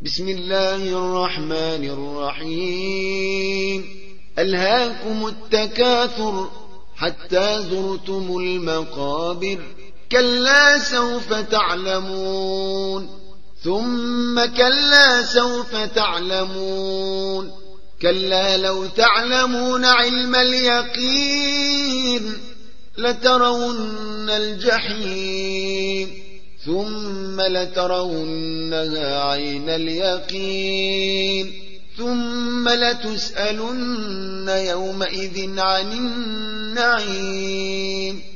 بسم الله الرحمن الرحيم. ألهاكم التكاثر حتى زرتم المقابر، كلا سوف تعلمون ثم كلا سوف تعلمون، كلا لو تعلمون علم اليقين لترون الجحيم ثم لترونها عين اليقين ثم لتسألن يومئذ عن النعيم.